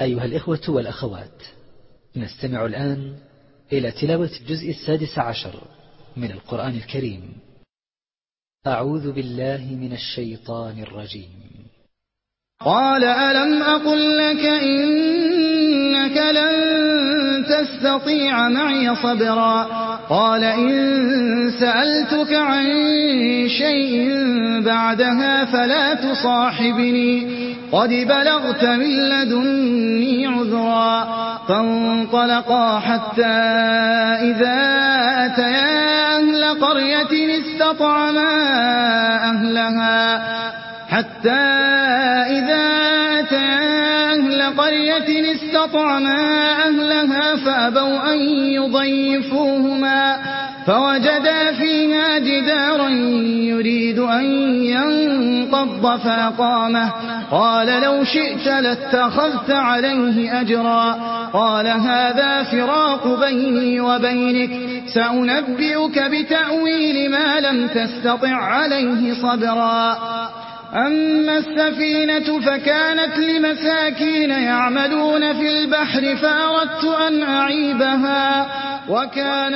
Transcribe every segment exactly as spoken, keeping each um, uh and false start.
أيها الإخوة والأخوات، نستمع الآن إلى تلاوة الجزء السادس عشر من القرآن الكريم. أعوذ بالله من الشيطان الرجيم. قال ألم أقل لك إنك لن تستطيع معي صبرا قال إن سألتك عن شيء بعدها فلا تصاحبني قد بلغت من لدني عذرا فانطلقا حتى إذا أتيا أهل قرية استطعما أهلها حتى إذا أتيا أهل قرية استطعما أهلها فأبوا أن يضيفوهما فوجدا فيها جدارا يريد أن ينقض فأقامه قال لو شئت لاتخذت عليه أجرا قال هذا فراق بيني وبينك سأنبئك بتأويل ما لم تستطع عليه صبرا أما السفينة فكانت لمساكين يعملون في البحر فأردت أن أعيبها وكان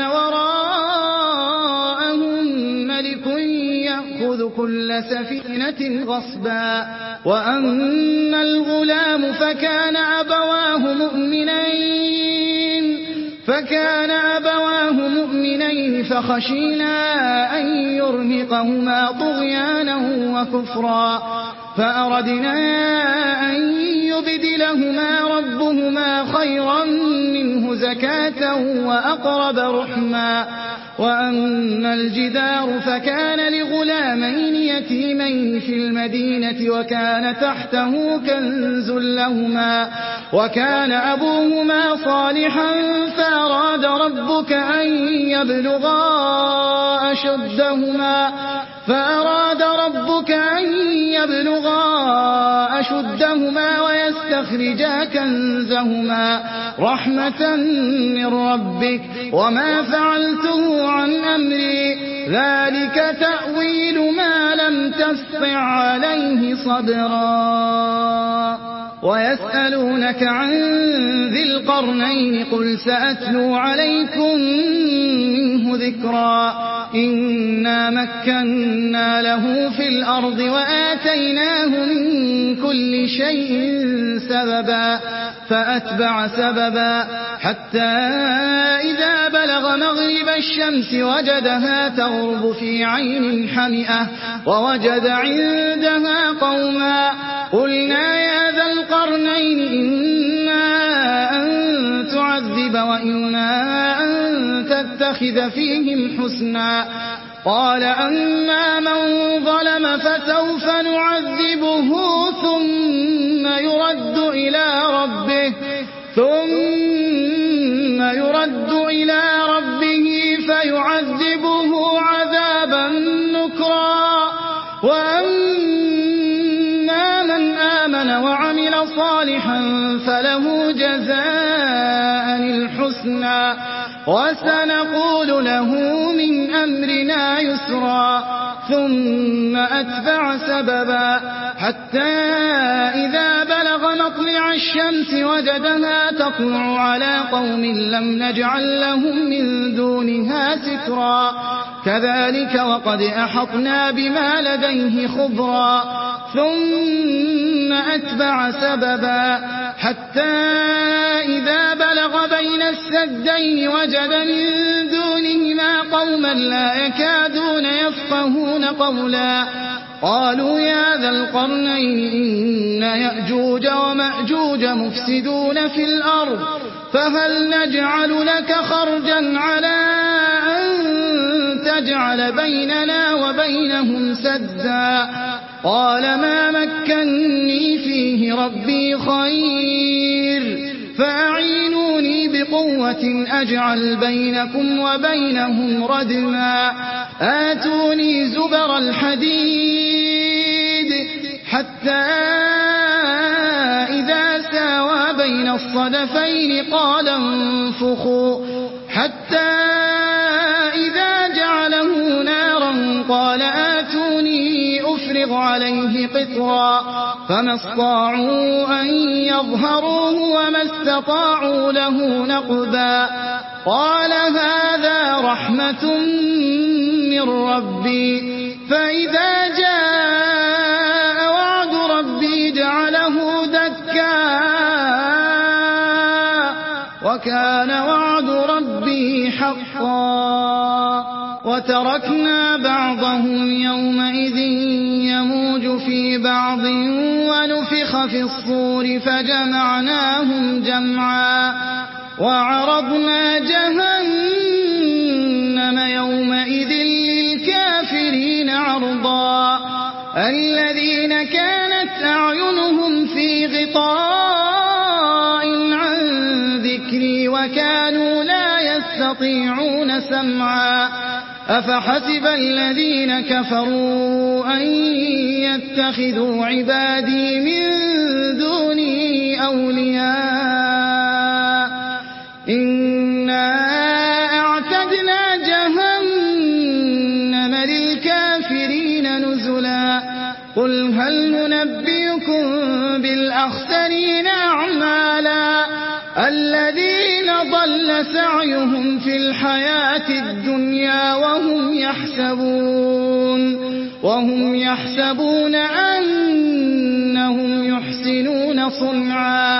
وراءهم ملك يأخذ كل سفينة غصبا وأما الغلام فكان أبواه مؤمنين فكان أبواه مؤمنين فخشينا أن يرهقهما طغيانا وكفرا فأردنا أن يبدلهما ربهما خيرا منه زكاة وأقرب رحما وأما الجدار فكان لغلامين يتيمين في المدينة وكان تحته كنز لهما وكان أبوهما صالحا فأراد ربك أن يبلغا أشدهما فأراد ربك أن يبلغا أشدهما ويستخرجا كنزهما رحمة من ربك وما فعلته عن أمري ذلك تأويل ما لم تستطع عليه صبرا ويسألونك عن ذي القرنين قل سأتلو عليكم منه ذكرا إنا مكنا له في الأرض وآتيناه من كل شيء سببا فأتبع سببا حتى إذا بلغ مغرب الشمس وجدها تغرب في عين حمئة ووجد عندها قوما قلنا يا ذا القرنين إما أن تعذب وإما أن تتخذ فيهم حسنا قال أما من ظلم فسوف نعذبه ثم يرد إلى ربه ثم يرد إلى ربه فيعذبه عذابا نكرا وأما من آمن وعمل صالحا فله جزاء الحسنى وسنقول له من أمرنا يسرا ثم أتبع سببا حتى إذا بلغ مطلع الشمس وجدها تطلع على قوم لم نجعل لهم من دونها سترا كذلك وقد أحطنا بما لديه خبرا ثم أتبع سببا حتى إذا بلغ بين السدين وجد من دونهما قوما لا يكادون يفقهون قولا قالوا يا ذا القرنين إن يأجوج ومأجوج مفسدون في الأرض فهل نجعل لك خرجا على أن تجعل بيننا وبينهم سدا قال ما مكني فيه ربي خير فأعينوني بقوة أجعل بينكم وبينهم ردما آتوني زبر الحديد حتى إذا ساوى بين الصدفين قال انفخوا حتى إذا جعله نارا قال آتوني أفرغ يسبغ عليه قطرا فما استطاعوا أن يظهروه وما استطاعوا له نقبا قال هذا رحمة من ربي فإذا جاء وعد ربي جعله دكا وكان وعد ربي حقا وتركنا بعضهم يومئذ يموج في بعض ونفخ في الصور فجمعناهم جمعا وعرضنا جهنم يومئذ للكافرين عرضا الذين كانت أعينهم في غطاء عن ذكري وكانوا لا يستطيعون سمعا أفحسب الذين كفروا أن يتخذوا عبادي من دوني أولياء إنا أعتدنا جهنم للكافرين نزلا قل هل ننبئكم بالأخسرين أعمالا الذين ضل سعيهم في الحياة الدنيا وهم يحسبون وهم يحسبون أنهم يحسنون صنعا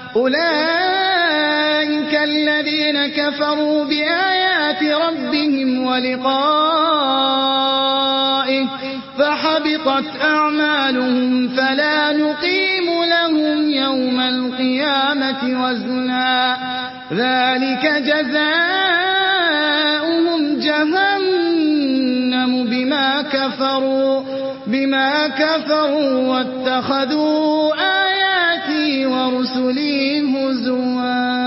أولئك الذين كفروا بآيات ربهم ولقائه فحبطت أعمالهم فلا نقيم لهم يوم القيامة وزنا ذلك جزاؤهم جهنم بما كفروا بما كفروا واتخذوا آياتي ورسلي هزوا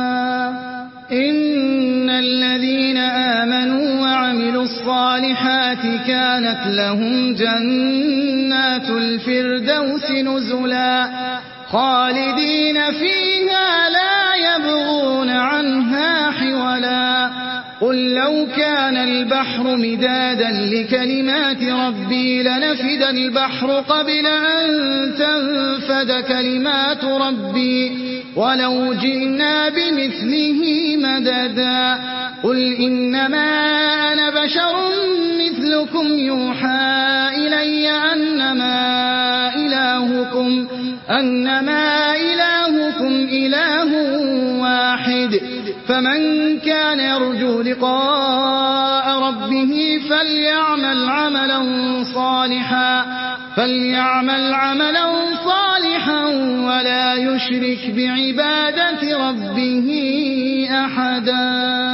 إن الذين آمنوا وعملوا الصالحات كانت لهم جنات الفردوس نزلا خالدين فيها لا يبغون عنها حولا قل لو كان البحر مدادا لكلمات ربي لنفد البحر قبل أن تنفد كلمات ربي ولو جئنا بمثله مددا قل إنما أنا بشر مثلكم يوحى إلي أنما إلهكم أنما إلهكم إله واحد فمن كان يرجو لقاء ربه فليعمل عملا صالحا فليعمل عملا صالحا ولا يشرك بعبادة ربه أحدا.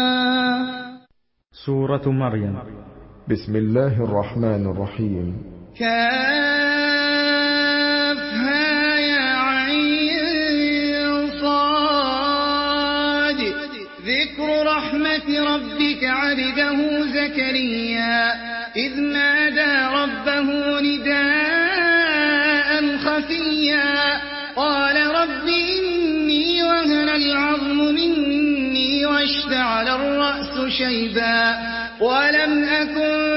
سورة مريم. بسم الله الرحمن الرحيم. كافها يا عين صاد ذكر رحمة ربك عبده زكريا إذ نادى ربه نداء خفيا قال رب إني وهن العظم مني واشتعل الرأس شيبا ولم أكن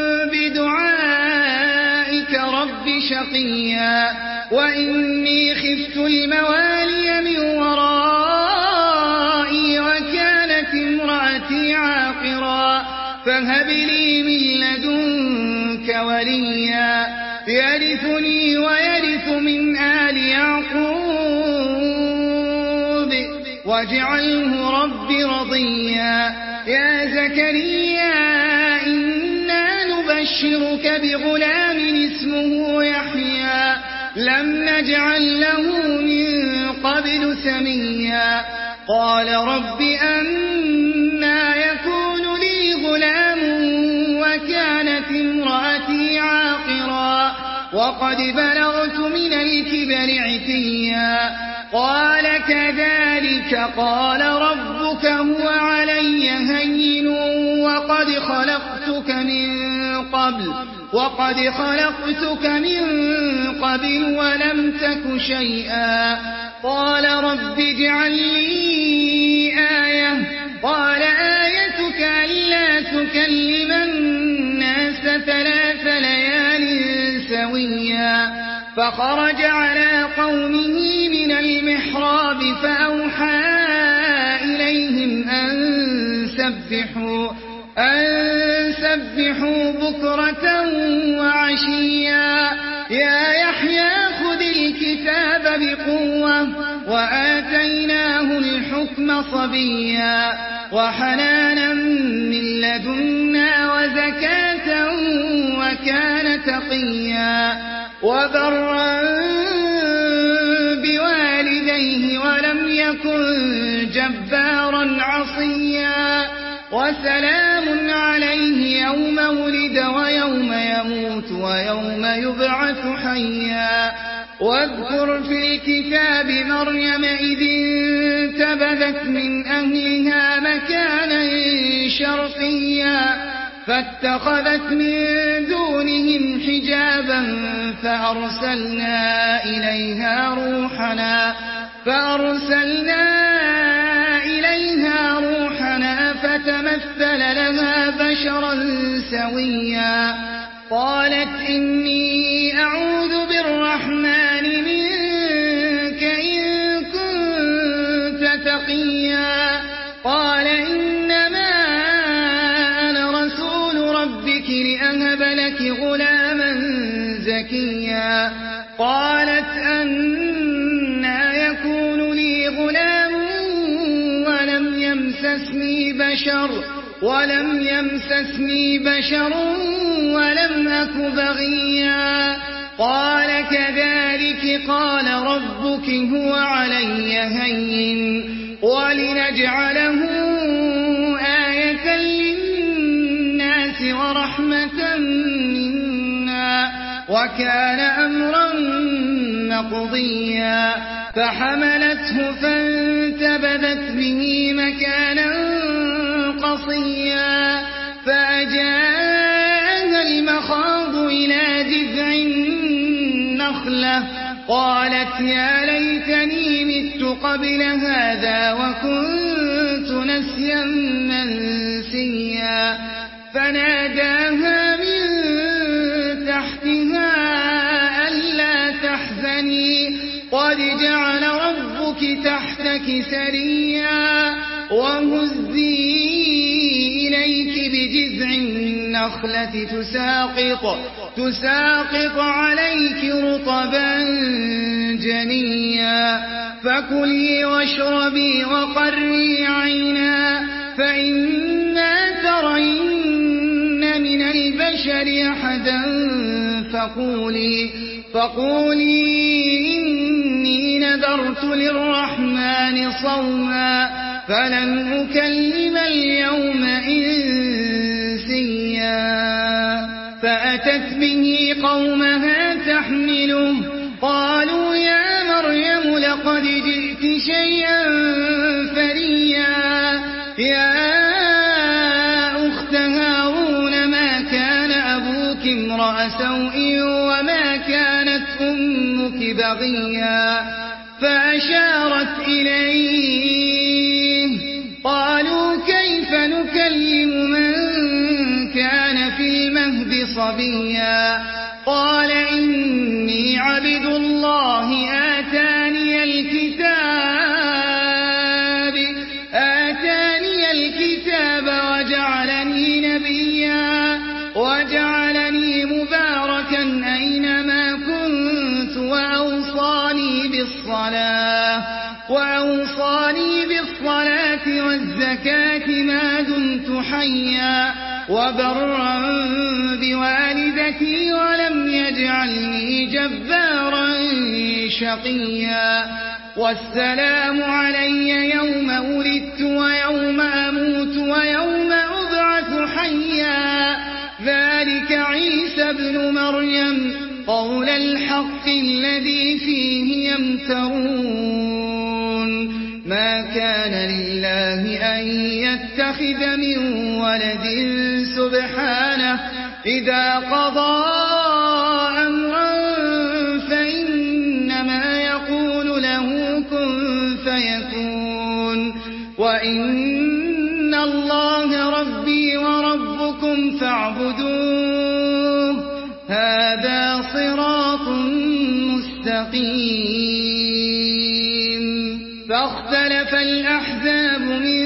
بدعائك رب شقيا وإني خفت الموالي من ورائي وكانت امرأتي عاقرا فهب لي من لدنك وليا يرثني ويرث من آل يعقوب واجعله رب رضيا يا زكريا إنا نبشرك بغلام اسمه يحيى لم نجعل له من قبل سميا قال رب أنى يكون لي غلام وكانت امرأتي عاقرا وقد بلغت من الكبر عتيا قال كذلك قال ربك هو علي هين وقد خلقتك من قبل وقد خلقتك من قبل ولم تك شيئا قال رب اجعل لي آية قال آيتك ألا تكلم الناس ثلاث ليال سويا فخرج على قومه من المحراب فأوحى إليهم أن سبحوا, أن سبحوا بكرة وعشيا يا يحيى خذ الكتاب بقوة وآتيناه الحكم صبيا وحنانا من لدنا وزكاة وكان تقيا وبرا بوالديه ولم يكن جبارا عصيا وسلام عليه يوم ولد ويوم يموت ويوم يبعث حيا واذكر في الكتاب مريم إذ انتبذت من أهلها مكانا شرقيا فاتخذت من دونهم حجابا فأرسلنا إليها روحنا فأرسلنا إليها روحنا فتمثل لها بشرا سويا قالت إني أعوذ بالرحمن منك إن كنت تقيا قال إنما أنا رسول ربك لأهب لك غلاما زكيا قالت أنى يكون لي غلام ولم يمسسني بشر ولم يمسسني بشر ولم أك بغيا قال كذلك قال ربك هو علي هين ولنجعله آية للناس ورحمة منا وكان أمرا مقضيا فحملته فانتبذت به مكانا قصيا فأجاءها المخاض إلى جذع النخلة قالت يا ليتني مت قبل هذا وكنت نسيا منسيا فناداها من تحتها ألا تحزني قد جعل ربك تحتك سريا وهزي إليك بجذع النخلة تساقط, تساقط عليك رطبا جنيا فكلي واشربي وقري عينا فإما ترين من البشر أحدا فقولي, فقولي إني نذرت للرحمن صوما فلن أكلم اليوم إنسيا فأتت به قومها تحمله قالوا يا مريم لقد جئت شيئا فريا يا أخت هارون ما كان أبوك امرأ سوء وما كانت أمك بغيا فأشارت إليه قالوا كيف نكلم من كان في المهد صبيا قال إني عبد الله آتاني الكتاب آتاني الكتاب وجعلني نبيا وجعلني مباركا أينما كنت وأوصاني بالصلاة وأوصاني بالصلاة والزكاة ما دمت حيا وبرا بوالدتي ولم يجعلني جبارا شقيا والسلام علي يوم ولدت ويوم أموت ويوم أبعث حيا ذلك عيسى ابن مريم قول الحق الذي فيه يمترون ما كان لله أن يتخذ من ولد سبحانه إذا قضى أمرا فإنما يقول له كن فيكون وإن الله ربي وربكم فاعبدوه هذا صراط مستقيم فاختلف الأحزاب من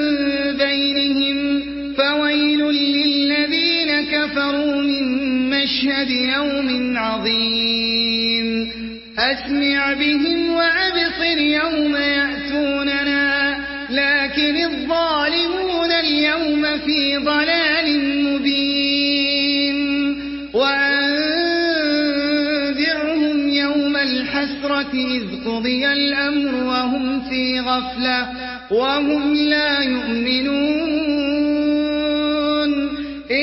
بينهم فويل للذين كفروا من مشهد يوم عظيم أسمع بهم وأبصر يوم يأتوننا لكن الظالمون اليوم في ضلال مبين وأنذرهم يوم الحسرة إذ قضي الأمر وهم في غفلة وهم لا يؤمنون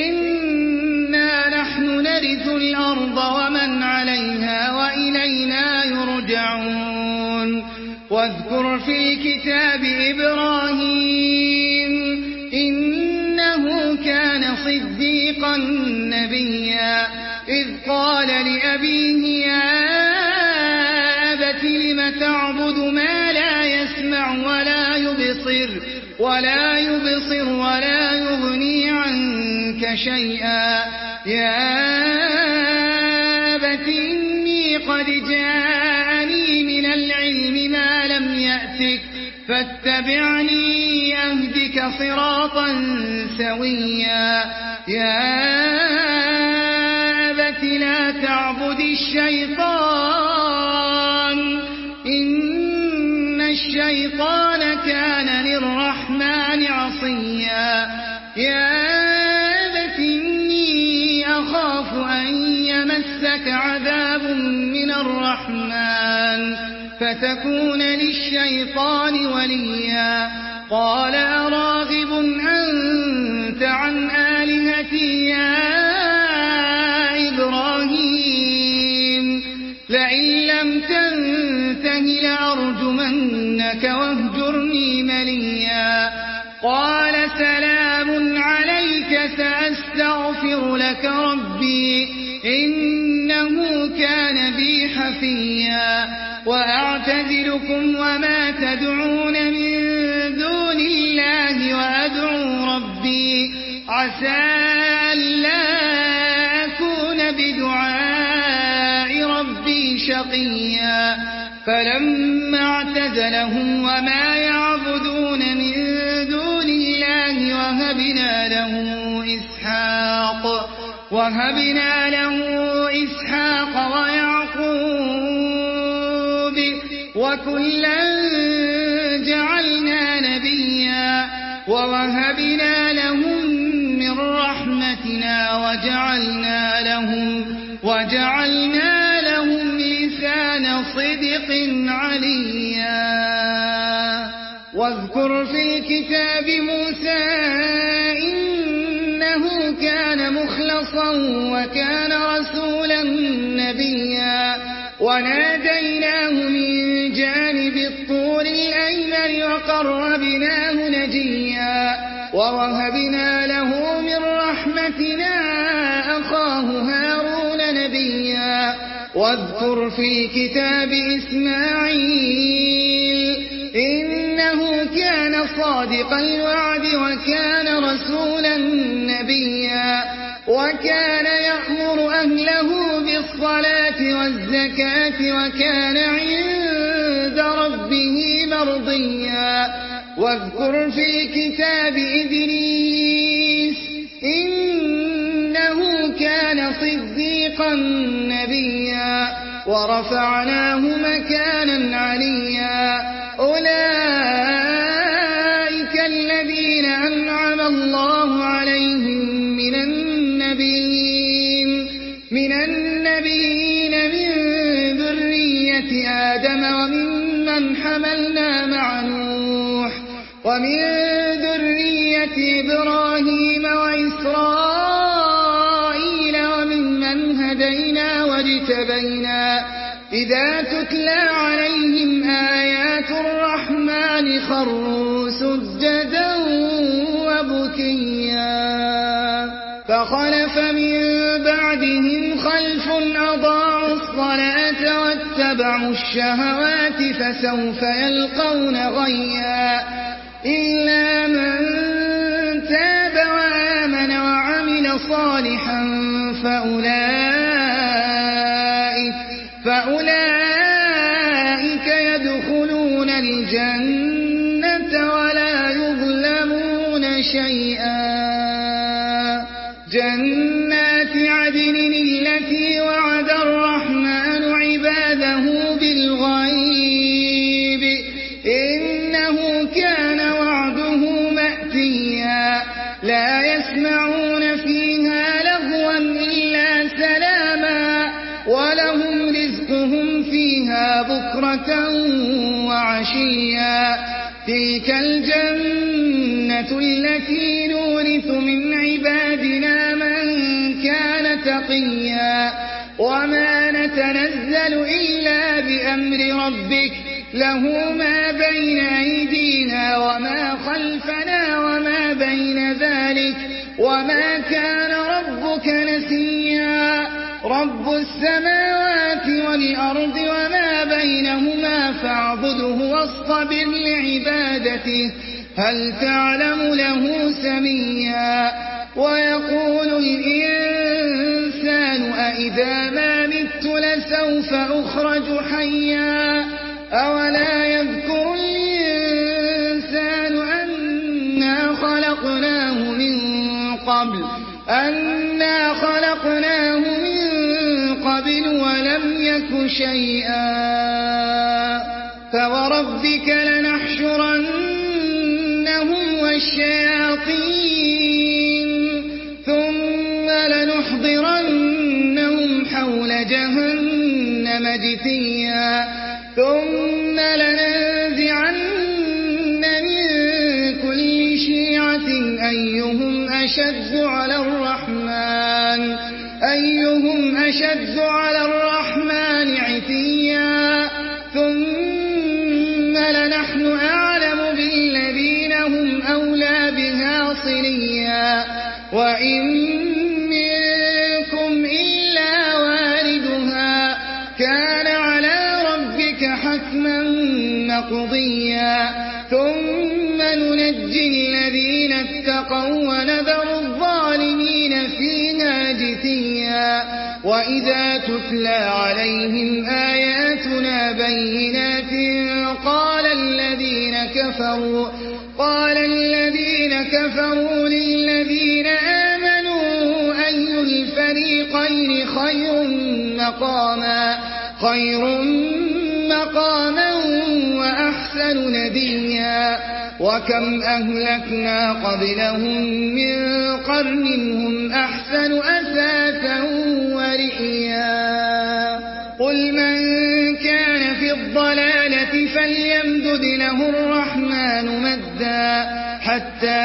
إنا نحن نرث الأرض ومن عليها وإلينا يرجعون واذكر في الكتاب إبراهيم إنه كان صديقا نبيا إذ قال لأبيه يا أبت لم تعبد ما لا يسمع ولا يبصر ولا يبصر ولا يغني عنك شيئا يا أبت إني قد جاءني من العلم ما لم يأتك فاتبعني أهدك صراطا سويا يا أبت لا تعبد الشيطان إن الشيطان كان للرحمن عصيا يا أبت إني أخاف أن يمسك عذاب من الرحمن فتكون للشيطان وليا قال أراغب أنت عن آلهتي يا إبراهيم لئن لم تنته لأرجمنك واهجرني مليا قال سلام عليك سأستغفر لك ربي إنه كان بي حفيا وأعتزلكم وما تدعون من دون الله وأدعو ربي عسى ألا أكون بدعاء ربي شقيا فلما اعتزلهم وما يعبدون من دون الله وهبنا له إسحاق وهبنا له إسحاق ويعقوب وكلا جعلنا نبيا ووهبنا لهم من رحمتنا وجعلنا لهم وجعلنا لهم لسان صدق عليا واذكر في الكتاب موسى إنه كان مخلصا وكان رسولا نبيا وناديناه من جانب الطور الأيمن وقربناه نجيا ووهبنا له من رحمتنا أخاه هارون نبيا واذكر في كتاب إسماعيل إنه كان صادق الوعد وكان رسولا نبيا وكان يأمر أهله بالصلاة والزكاة وكان عند ربه مرضيا واذكر في كتاب إدريس إنه كان صديقا نبيا ورفعناه مكانا عليا أولئك الذين أنعم الله عليهم من النبيين من النبيين من ذرية آدم وممن حملنا مع نوح ومن ذرية إبراهيم وإسرائيل وممن هدينا واجتبينا إذا تتلى عليهم آيات الرحمن خروا سجدا وبكيا فخلف من بعدهم خلف أضاعوا الصلاة واتبعوا الشهوات فسوف يلقون غيا إلا من تاب وآمن وعمل صالحا فأولئك, فأولئك يدخلون الجنة شيئا جنات عدن التي وعد الرحمن عباده بالغيب إنه كان وعده مأتيا لا يسمعون فيها لغوا إلا سلاما ولهم رزقهم فيها بكرة وعشيا تلك الجنة التي نورث من عبادنا من كان تقيا وما نتنزل إلا بأمر ربك له ما بين أيدينا وما خلفنا وما بين ذلك وما كان ربك نسيا رب السماوات والأرض وما بينهما فاعبده واصطبر لعبادته هل تعلم له سميا ويقول الإنسان أإذا ما مت لسوف أخرج حيا أولا يذكر الإنسان أنا خلقناه من قبل أنا خلقناه من قبل ولم يك شيئا فوربك لنحشرنهم والشياطين ثم لنحضرنهم حول جهنم جثيا ثم لننزعن من كل شيعة أيهم أشد على الرحمن أيهم أشد على الرحمن عتيا ثم لنحن أعلم بالذين هم أولى بها صليا وإن منكم إلا واردها كان على ربك حتما مقضيا ثم ننجي الذين اتقوا ونذر الظالمين فيها جثيا وإذا تتلى عليهم آياتنا بينات قال الذين كفروا قال الذين كفروا للذين آمنوا أي الفريقين خير مقاما خير مقاما وأحسن نديا وكم أهلكنا قبلهم من قرن هم أحسن أثاثا ورئيا قل من كان في الضلالة فليمدد له الرحمن مدا حتى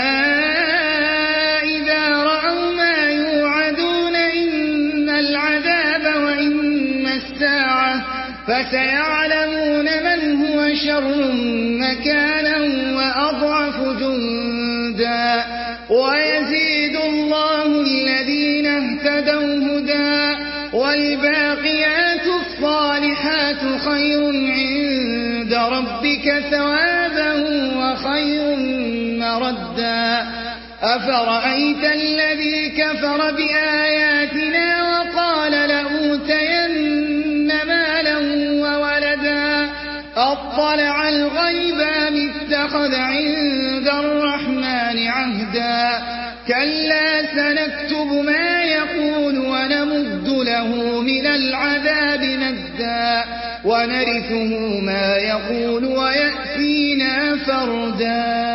إذا رأوا ما يوعدون إن العذاب وإن الساعة فسيعلمون من هو شر مكانا وأضعف جندا ويزيد الله الذين اهتدوا هدى والباقيات الصالحات خير عند ربك ثوابا وخير مردا أفرأيت الذي كفر بآياتنا وقال لأوتين مالا وولدا أطلع الغيب أم اتخذ عند الرحمن عهدا كلا سنكتب ما يقول ونمد له من العذاب مدا ونرثه ما يقول ويأتينا فردا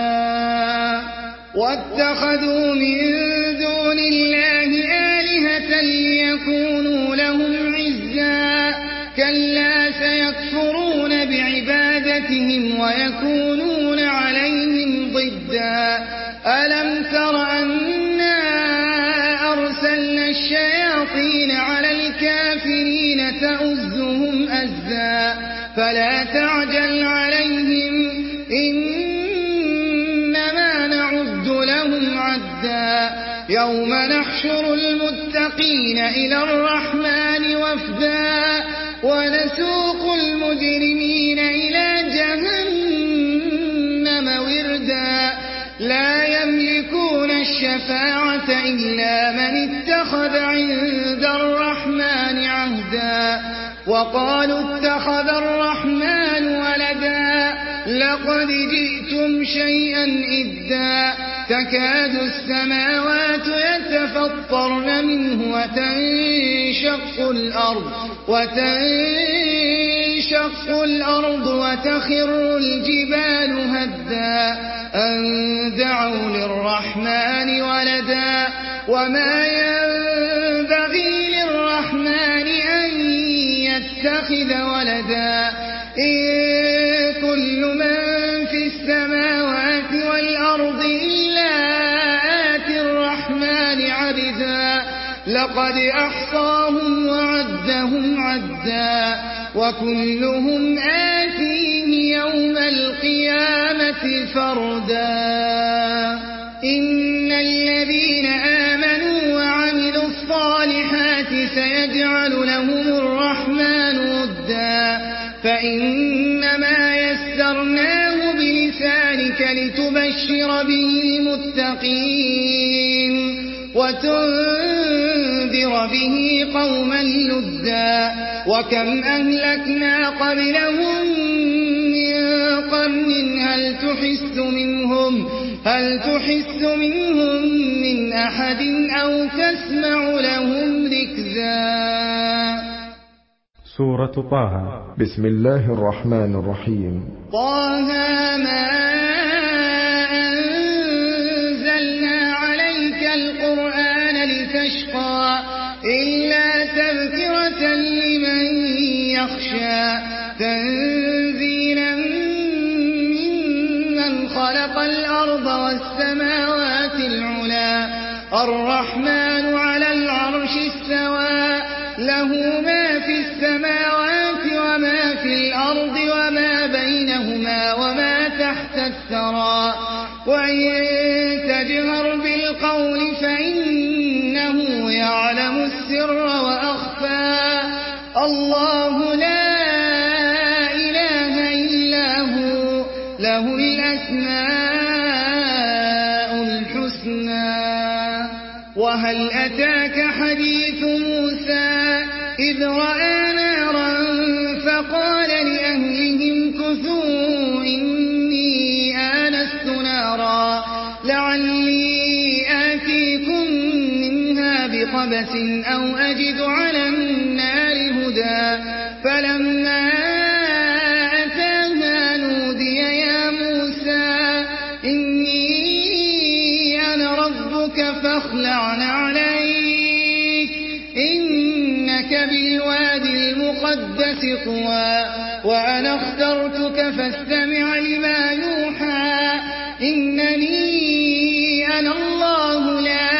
واتخذوا من دون الله آلهة ليكونوا لهم عزا كلا سيكفرون بعبادتهم ويكونون عليهم ضدا ألم تر أنا أرسلنا الشياطين على الكافرين تؤزهم أزا فلا تعجل عليهم إنما نعد لهم عدا يوم نحشر المتقين إلى الرحمن وفدا ونسوق المجرمين إلى جهنم وردا لا يملكون الشفاعة إلا من اتخذ عند الرحمن عهدا وقالوا اتخذ الرحمن ولدا لقد جئتم شيئا إدا تكاد السماوات يتفطرن منه وتنشق الأرض وتنشق الأرض وتخر الجبال هدا أن دعوا للرحمن ولدا وما ينبغي للرحمن أن يتخذ ولدا إن كل من في السماوات والأرض إلا آتي الرحمن عبدا لقد أحصاهم وعدهم عدا وكلهم آتيه يوم القيامة فردا إن الذين آمنوا وعملوا الصالحات سيجعل لهم الرحمن ودا فإنما يسرناه بلسانك لتبشر به المتقين وتنذر به قوما لدا وكم أهلكنا قبلهم من قرن هل تحس منهم هل تحس منهم من أحد أو تسمع لهم ركزا. سورة طه. بسم الله الرحمن الرحيم. طه ما أنزلنا عليك القرآن لتشقى إلا تذكرة لمن يخشى تنزيلا ممن خلق الأرض والسماوات العلا الرحمن على العرش استوى له ما في السماوات وما في الأرض وما بينهما وما تحت الثرى وإن تجهر بالقول فإنه يعلم السر وأخفى الله لا إله إلا هو له الأسماء الحسنى. وهل أتاك حديث موسى إذ رأى نارا فقال لأهلهم كثوا إني آنست نارا لعلي آتيكم منها بقبس أو أجد على النار هدى فلما أتاها نودي يا موسى إني أنا ربك فاخلع عليك إنك بالوادي المقدس طوى وأنا اخترتك فاستمع لما يوحى إنني أنا الله لا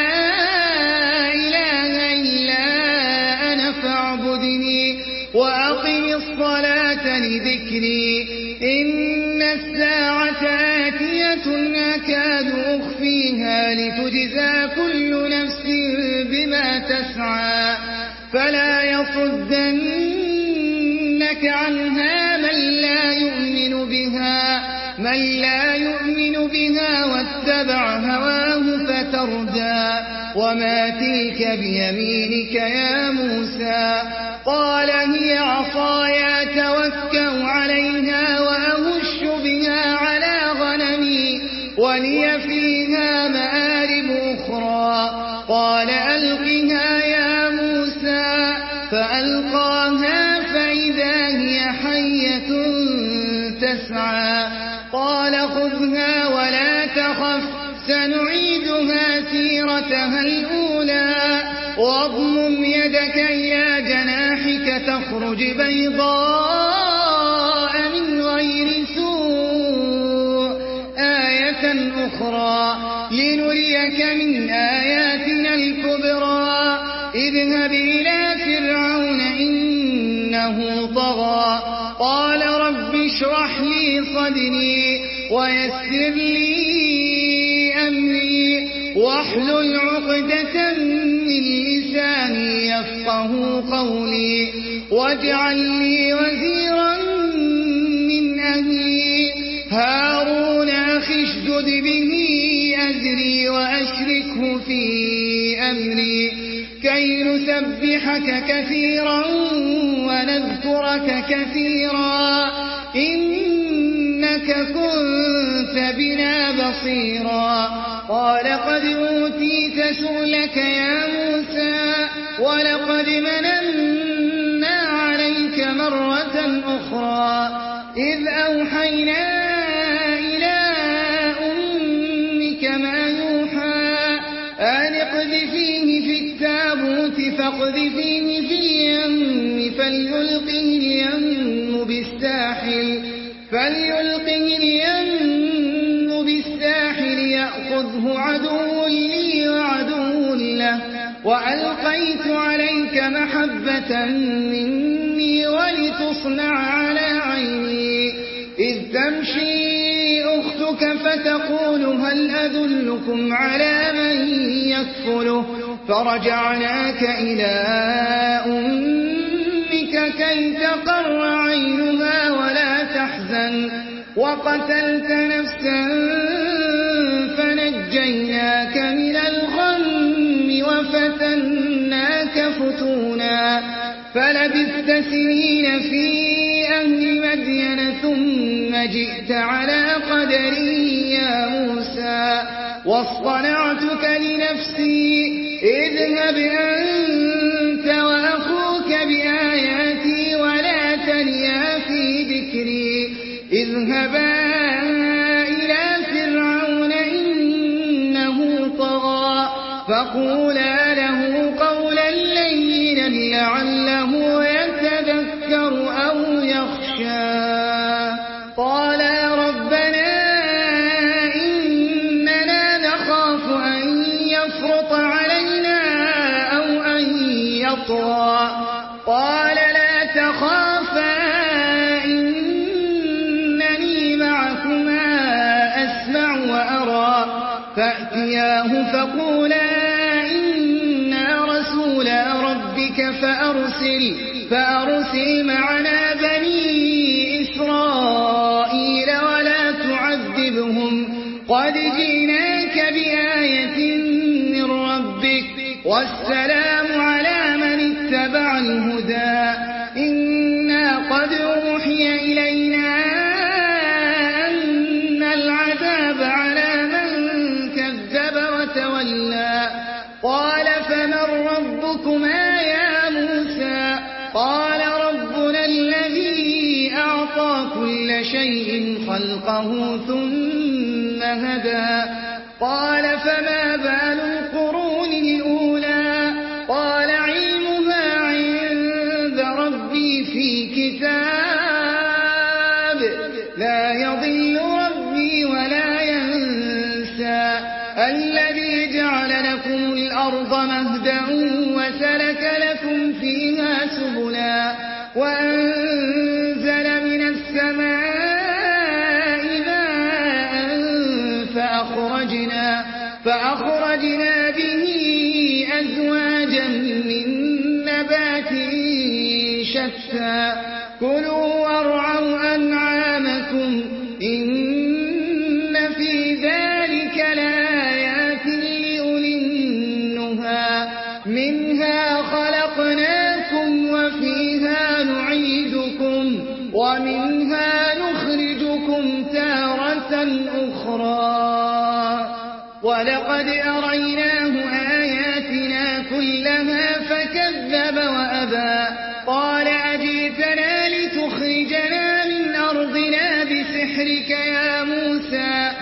إله إلا أنا فاعبدني وأقم الصلاة لذكري إن الساعة آتية أكاد أخفيها لتجزى كل نفس بما تسعى فلا يصدنك عنها من لا يؤمن بها من لا يؤمن بها واتبع هواه فتردى وما تلك بيمينك يا موسى قال هي عصاي أتوكأ عليها وأهش بها على غنمي ولي فيها مآرب أخرى قال ألقها يا موسى فألقاها فإذا هي حية تسعى قال خذها ولا تخف سنعيدها سيرتها الأولى واضمم يدك إلى جناحك تخرج بيضاء من غير سوء آية أخرى لنريك من آياتنا الكبرى اذهب إلى فرعون إنه طغى قال رب اشرح لي صدري ويسر لي أمري واحلل عقدة من لساني يفقه قولي واجعل لي وزيرا من أهلي هارون أخي اشدد به أزري وأشركه في أمري كي نسبحك كثيرا ونذكرك كثيرا إنك كنت كنت بنا بصيرا قال قد أوتيت سؤلك يا موسى ولقد مننا عليك مرة أخرى إذ أوحينا إلى أمك ما يوحى أن اقذفيه في التابوت فاقذفيه في اليم فليلقه اليم بالساحل فليلقه اليم بالساحل يأخذه عدو لي وعدو له وألقيت عليك محبة مني ولتصنع على عيني إذ تمشي أختك فتقول هل أدلكم على من يكفله فرجعناك إلى أمك كي تقر عينها ولا تحزن وقتلت نفسا فنجيناك من الغم وفتناك فتونا فلبثت سنين في أهل مدين ثم جئت على قدري يا موسى واصطنعتك لنفسي اذهب أنت وأخوك بآياتي ولا تنيا في ذكري اذهبا إلى فرعون إنه طغى فقولا له قولا لينا لعله يتذكر أو يخشى قالا ربنا إننا نخاف أن يفرط علينا أو أن يطغى قال لا تخافا إنني معكما أسمع وأرى فأتياه فقولا إنا رسولا ربك فأرسل فأرسل معنا بني إسرائيل ولا تعذبهم قد جئناك بآية من ربك والسلام على من اتبع الهدى إنا قد أوحي إلينا أن العذاب على من كذب وتولى قال فمن ربكما يا موسى قال ربنا الذي أعطى كل شيء خلقه ثم هدى قال فما بال القرون الأولى قال علمها عند ربي في كتاب لا يضل ربي ولا ينسى الذي جعل لكم الأرض مهدا وسلك لكم فيها سبلا وأنزل من السماء ماء فأخرجنا, فأخرجنا به أزواجا من نبات شتى كلوا وارعوا أنعامكم إن في ذلك لآيات لأولي النهى منها خلقناكم وفيها نعيدكم ومنها نخرجكم تارة أخرى ولقد أريناه آياتنا كلها فكذب وأبى قال أجئتنا لتخرجنا من أرضنا بسحرك يا موسى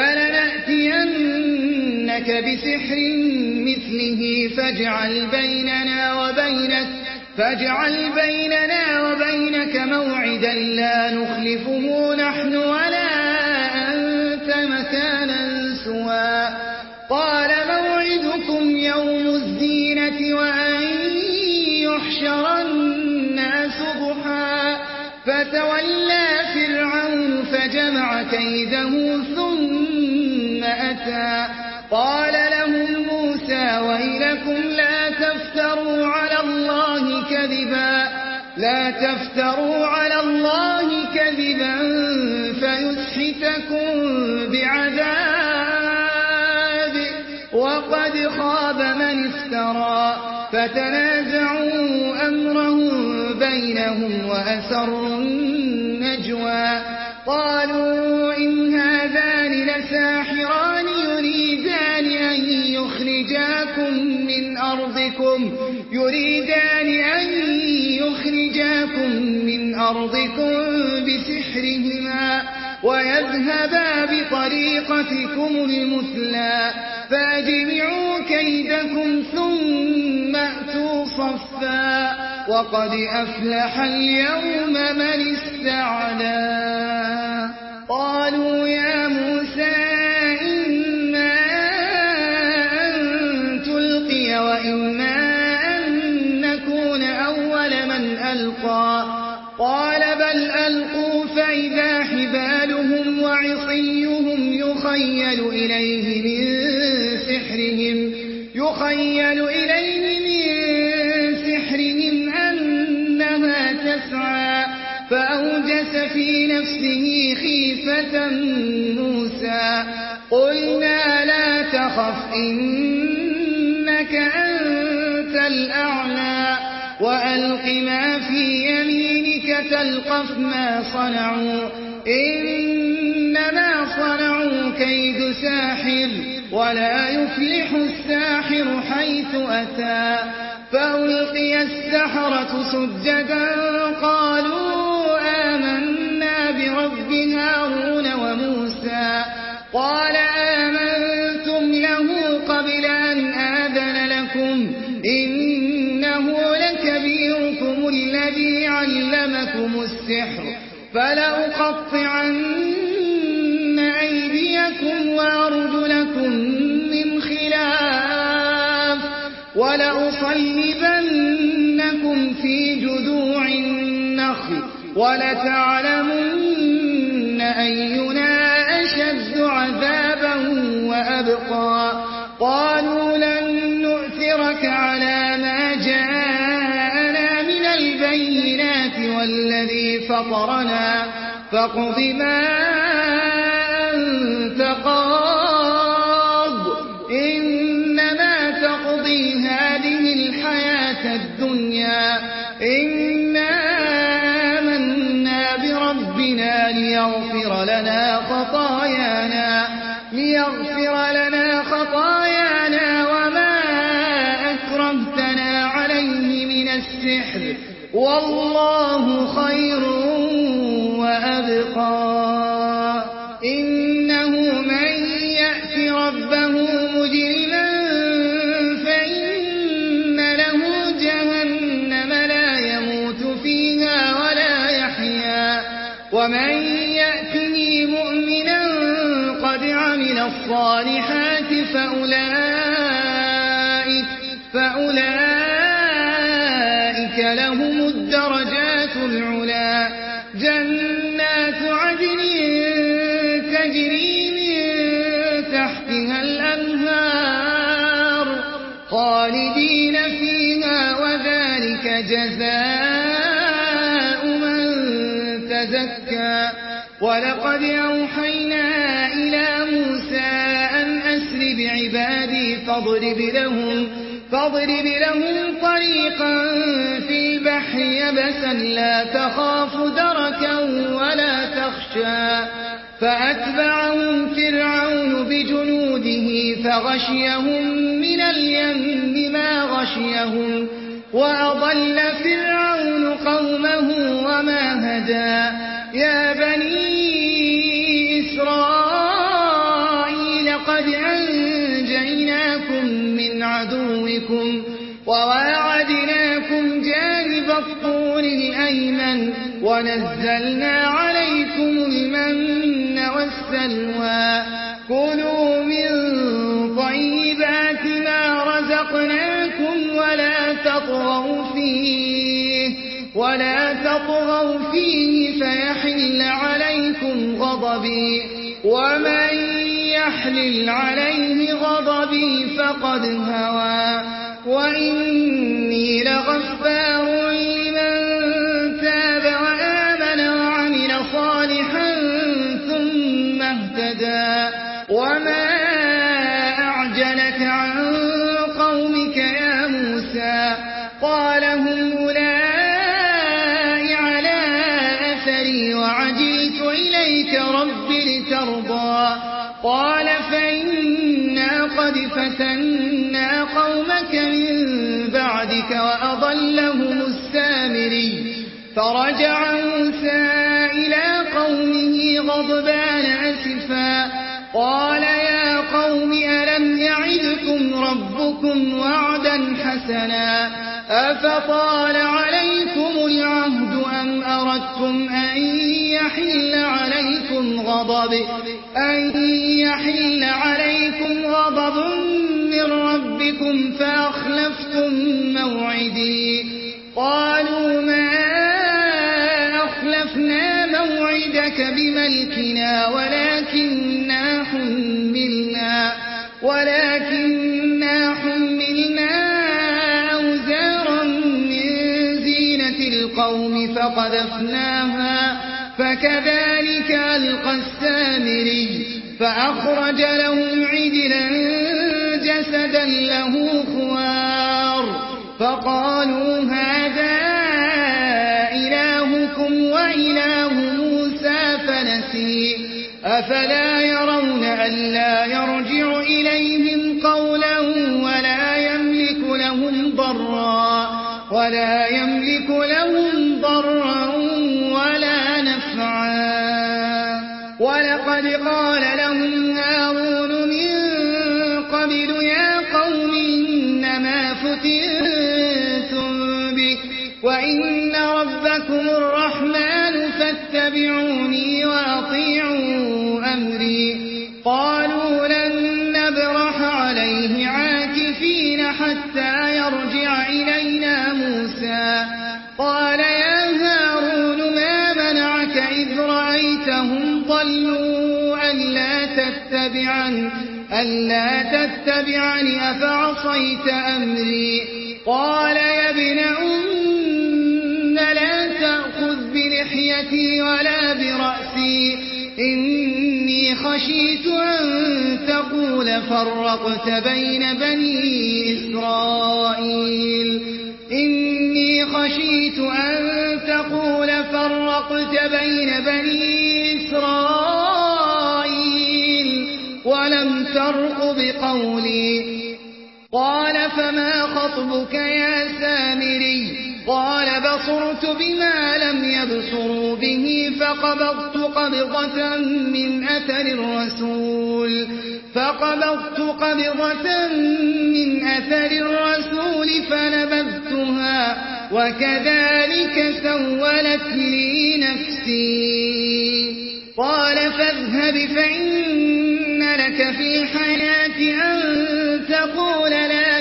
فلنأتينك بسحر مثله فاجعل بيننا وبينك فاجعل بيننا وبينك موعدا لا نخلفه نحن ولا أنت مكانا سوى قال موعدكم يوم الزينة وأن يحشر الناس ضحى فتولى فرعون فجمع كيده ثم أتى قال لهم موسى ويلكم لا تفتروا على الله كذبا لا تفتروا على الله كذبا فيسحتكم بعذاب وقد خاب من افترى فتنازعوا أمرهم بينهم وأسروا النجوى قالوا إن هذان لساحران يريدان أن يخرجاكم من أرضكم يريدان أن يخرجاكم من أرضكم بسحرهما ويذهبا بطريقتكم المثلى فأجمعوا كيدكم ثم أتوا صفا وقد أفلح اليوم من استعلى قالوا يا موسى إما أن تلقي وإما أن نكون أول من ألقى قال بل ألقوا فإذا حبالهم وعصيهم يخيل إليه من سحرهم يخيل إليه من سحرهم أنها تسعى فأوجس في نفسه خيفة موسى قلنا لا تخف إنك أنت الأعلى وألق ما في يمينك تلقف ما صنعوا إنما صنعوا كيد ساحر ولا يفلح الساحر حيث أتى فألقي السحرة سجدا قالوا آمنا برب هارون وموسى قال آمنتم له قبل أن آذن لكم إنه لكبيركم الذي علمكم السحر فلأقطعن أيديكم وأرجلكم من خلاف ولأصلبنكم في جذوع النخل ولتعلمن أينا أشد عذابا وأبقى قالوا لن نؤثرك على ما جاءنا من البينات والذي فطرنا فاقض ما أنت قاض إنما تقضي هذه الحياة الدنيا إنا آمنا بربنا ليغفر لنا خطايانا ليغفر لنا خطايانا وما أكرهتنا عليه من السحر والله خير وأبقى إنه من يأت ربه مجرما فإن له جهنم لا يموت فيها ولا يحيا ومن يأته مؤمنا قد عمل الصالحات فأولئك فأولئك لهم الدرجات العلا جنات عدن تجري من تحتها الأنهار خالدين فيها وذلك جزاء من تزكى ولقد أوحينا إلى موسى أن أسر بعبادي فاضرب لهم فاضرب لهم طريقا في البحر يبسا لا تخاف دركا ولا تخشى فأتبعهم فرعون بجنوده فغشيهم من اليم ما غشيهم وأضل فرعون قومه وما هدى يا بني إسرائيل قد أنجيناكم من عدوكم وواعدناكم جانب الطور الأيمن ونزلنا عليكم المن والسلوى كلوا من طيبات ما رزقناكم ولا تطغوا فيه ولا تطغوا فيه فيحل عليكم غضبي ومن يحلل عليه غضبي فقد هوى وإني لغفار لمن تاب وآمن وعمل صالحا ثم اهتدى وما أعجلك عن قومك يا موسى قال هم أولئك على أثري وعجلت إليك رب لترضى قال فإنا قد فتنا قومك من بعدك وأضلهم السامري فرجع موسى إلى قومه غضبان أسفا قال يا قوم ألم يعدكم ربكم وعدا حسنا أفطال عليكم العهد أم أردتم أن يحل عليكم غضب أن يحل عليكم غضب من ربكم فأخلفتم موعدي قالوا ما أخلفنا موعدك بملكنا ولكننا حملنا ولكننا حملنا أوزارا من زينة القوم فقذفناها فكذلك ألقى السامري فأخرج لهم عجلا جسدا له خوار فقالوا هذا إلهكم وإله موسى فنسي أفلا يرون ألا يرجع إليهم قولا ولا يملك لهم ضرا ولا يملك لهم ضرا ولا نفعا ولقد قال لهم هارون من قبل يا قوم إنما فتنتم به وإن ربكم الرحمن فاتبعوني وأطيعوا أمري قالوا لن نبرح عليه عاكفين حتى يرجع إلينا موسى قال يا هارون ما منعك إذ رأيتهم ضلوا ألا تتبعني ألا تتبعني أفعصيت أمري قال يا ابن أم لا تأخذ بلحيتي ولا برأسي إني خشيت أن تقول فرقت بين بني إسرائيل إني خشيت أن تقول فرقت بين بني إسرائيل ولم ترق بقولي قال فما خطبك يا سامري قال بصرت بما لم يبصروا به فقبضت قبضة من أثر الرسول فقبضت قبضة من أثر الرسول فنبذتها وكذلك سولت لي نفسي قال فاذهب فإن لك في الحياة أن تقول لا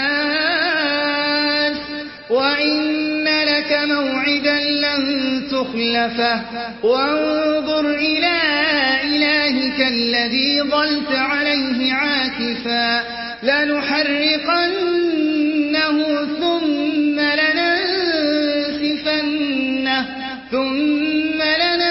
مساس وإن لك موعدا لن تخلفه وانظر إلى إلهك الذي ظلت عليه عاكفا لنحرقنه ثم لننسفنه ثم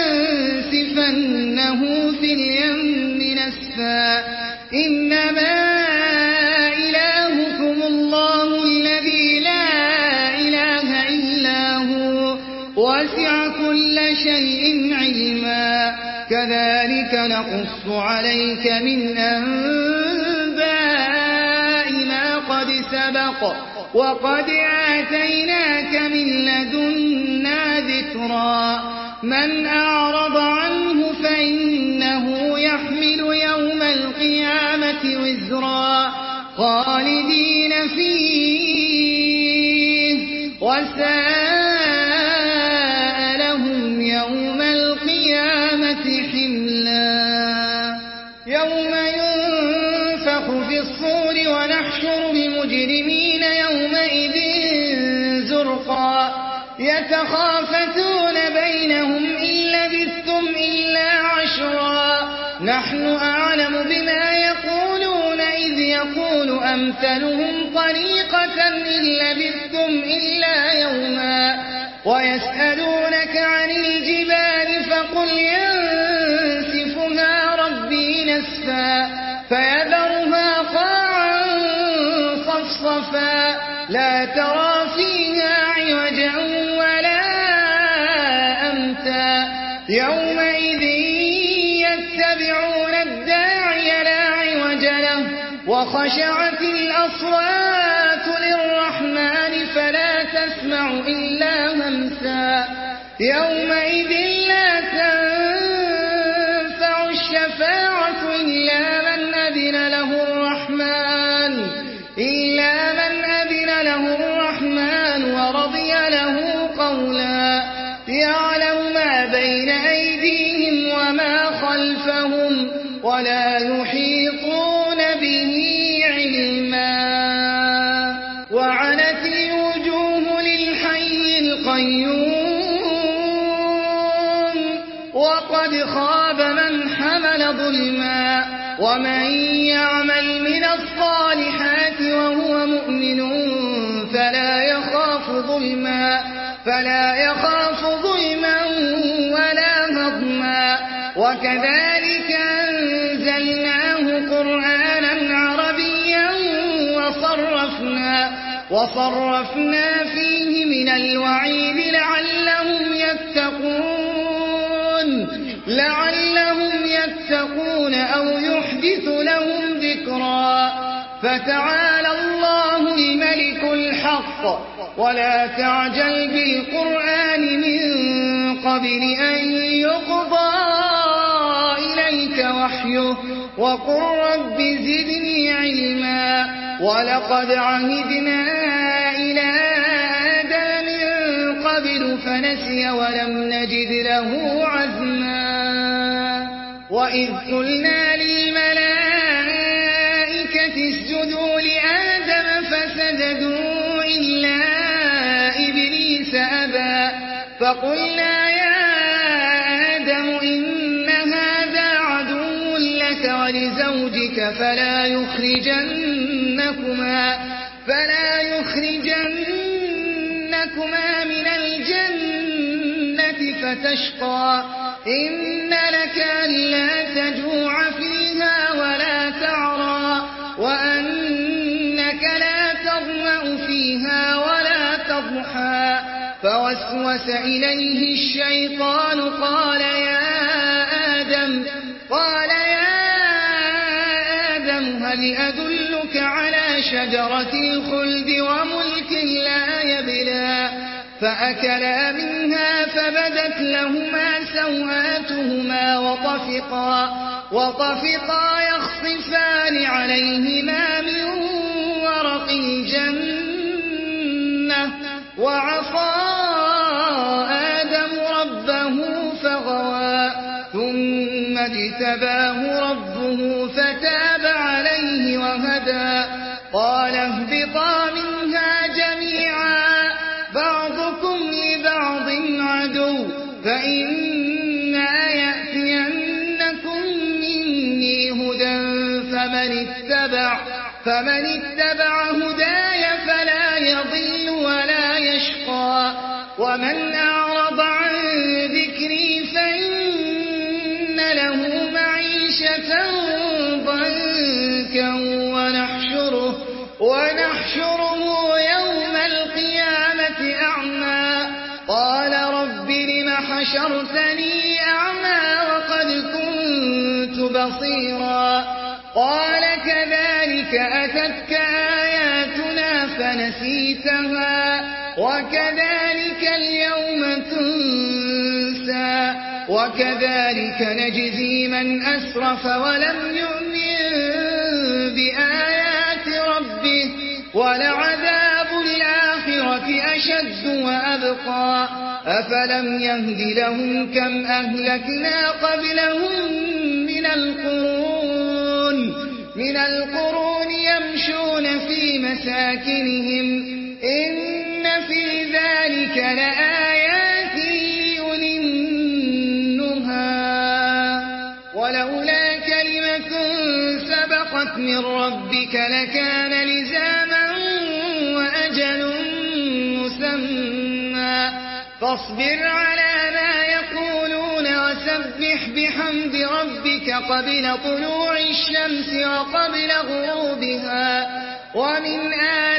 لننسفنه في اليم نسفا إنما إلهكم الله الذي لا إله إلا هو وسع كل شيء علما كذلك نقص عليك من أنباء ما قد سبق وقد آتيناك من لدنا ذكرا من أعرض عنه فإنه يحمل يوم القيامة وزرا خالدين فيه وساء لهم يوم القيامة حملا يوم ينفخ في الصور ونحشر المجرمين يومئذ زرقا يتخافتون بينهم إن لبثتم إلا عشرا نحن أعلم بما يقولون إذ يقول أمثلهم طريقة إن لبثتم إلا يوما ويسألونك عن الجبال فقل ينسفها ربي نسفا فيذرها قاعا صفصفا لا ترى فيها عوجا ولا أمتا يومئذ يتبعون الداعي وخشعت الأصوات للرحمن فلا تسمع إلا همسا يومئذ لا تنفع الشفاعة إلا من أذن له الرحمن إلا من أذن له الرحمن ورضي له قولا يعلم ما بين أيديهم وما خلفهم ولا يحيطون به علما وعنت الوجوه للحي القيوم وقد خاب من حمل ظلما ومن يعمل من الصالحات وهو مؤمن فلا يخاف ظلما فلا يخاف ظلما ولا هضما وكذلك أنزلناه قرآنا عربيا وصرفنا وصرفنا فيه من الوعيد لعلهم يتقون لعلهم يتقون أو يحدث لهم ذكرا فتعالى الله الملك الحق ولا تعجل بالقرآن من قبل أن يقضى إليك وحيه وقل رب زدني علما ولقد عهدنا إلى آدم من قبل فنسي ولم نجد له عزما وإذ قلنا للملائكة اسجدوا لآدم فسجدوا إلا إبليس أبى فقلنا يا آدم إن هذا عدو لك ولزوجك فلا يخرجنكما فلا يخرجنكما من الجنة فتشقى إن لك ألا تجوع فيها ولا تعرى وأنك لا تظمأ فيها ولا تضحى فوسوس إليه الشيطان قال يا آدم قال يا آدم هل أدلك على شجرة الخلد وملك لا يبلى فأكلا منها فبدت لهما سوآتهما وطفقا وطفقا يخصفان عليهما من ورق الجنة وعصى آدم ربه فغوى ثم اجتباه ربه فتاب عليه وهدى قال اهبطا منها جميعا بعضكم لبعض عدو فإما يأتينكم مني هدى فمن اتبع فمن اتبع هداي فلا يضل ولا يشقى ومن أعرض عن ذكري فإن له معيشة ضنكا ونحشره ونحشره يوم القيامة أعمى قال رب لم حشرتني أعمى وقد كنت بصيرا قال كذلك أتتك آياتنا فنسيتها وكذلك اليوم تنسى وكذلك نجزي من أسرف ولم يؤمن بآيات ربه ولعذاب الآخرة أشد وأبقى أفلم يهد لهم كم أهلكنا قبلهم من القرون من القرون يمشون في مساكنهم إن في ذلك لآيات لأولي النهى ولولا كلمة سبقت من ربك لكان لزاما وأجل مسمى فاصبر على ما يقولون وسبح بحمد ربك قبل طلوع الشمس وقبل غروبها ومن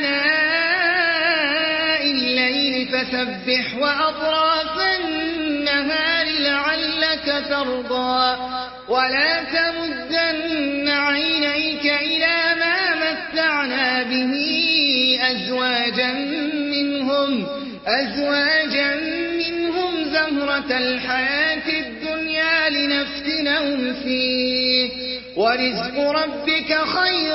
آناء الليل فسبح وأطراف النهار لعلك ترضى ولا تمدن عينيك إلى ما أزواجا منهم زهرة الحياة الدنيا لنفتنهم فيه ورزق ربك خير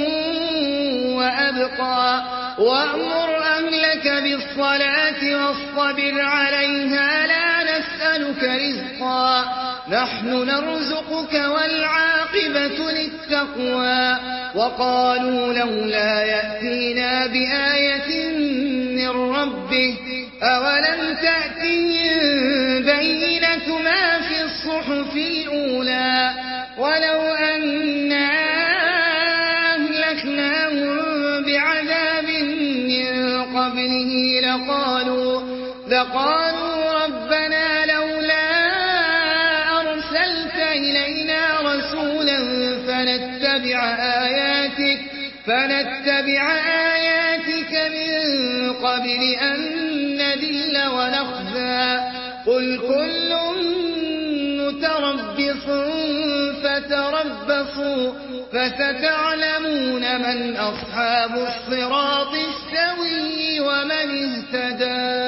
وأبقى وأمر أهلك بالصلاة واصطبر عليها لا نسألك رزقا نحن نرزقك والعاقبة للتقوى وقالوا لولا يأتينا بآية من ربه أولم تأتهم بينة ما في الصحف الأولى ولو أنا أهلكناهم بعذاب من قبله لقالوا, لقالوا ربنا لولا أرسلت إلينا رسولا فنتبع آياتك, فنتبع آياتك من قبل أن نذل ونخزى قل كل متربص فتربصوا فستعلمون من أصحاب الصراط السوي ومن اهتدى.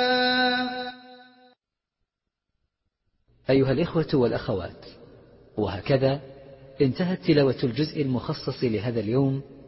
أيها الإخوة والأخوات، وهكذا انتهت تلاوة الجزء المخصص لهذا اليوم